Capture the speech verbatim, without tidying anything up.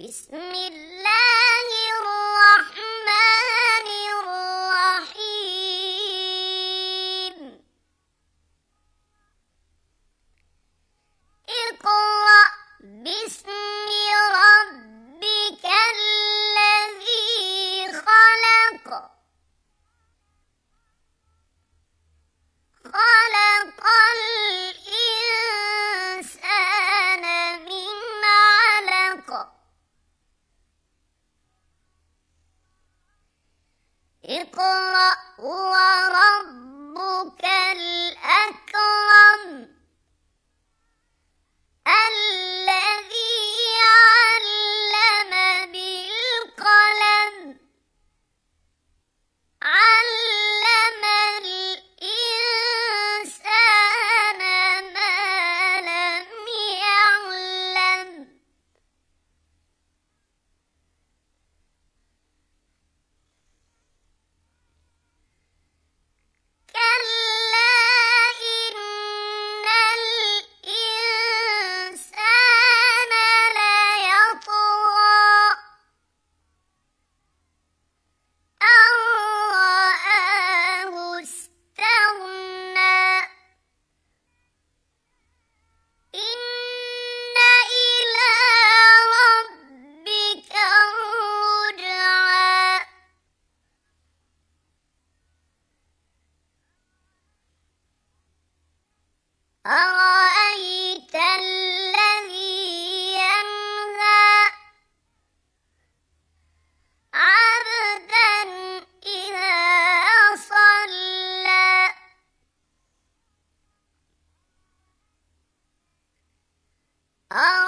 بسم الله الرحمن الرحيم اقرأ باسم ربك الذي خلق خلق الإنسان من علق اقرأ وربك الأكرم الذي علم بالقلم علم الإنسان ما لم يعلم كلا إن الإنسان ليطغى أن رآه استغنى إن إلى ربك الرجعى أرأيت الذي ينهى عبدا إذا صلى أرأيت